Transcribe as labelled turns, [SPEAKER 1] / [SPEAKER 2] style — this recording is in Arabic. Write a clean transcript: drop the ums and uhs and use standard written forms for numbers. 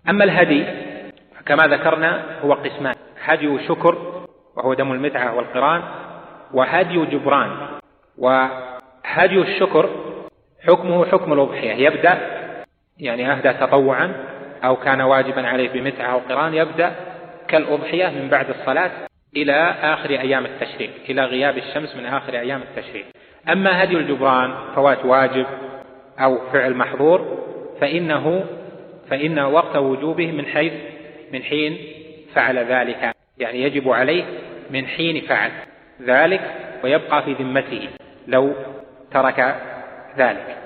[SPEAKER 1] أما الهدي كما ذكرنا هو قسمان: هدي شكر وهو دم المتعة والقران، وهدي جبران. وهدي الشكر حكمه حكم الأضحية، يبدأ يعني أهدى تطوعا أو كان واجبا عليه بمتعة أو قران، يبدأ كالأضحية من بعد الصلاة إلى آخر أيام التشريق، إلى غياب الشمس من آخر أيام التشريق. أما هدي الجبران فوات واجب أو فعل محظور فإن وقت وجوبه من حين فعل ذلك، يعني يجب عليه من حين فعل ذلك ويبقى في ذمته لو ترك ذلك.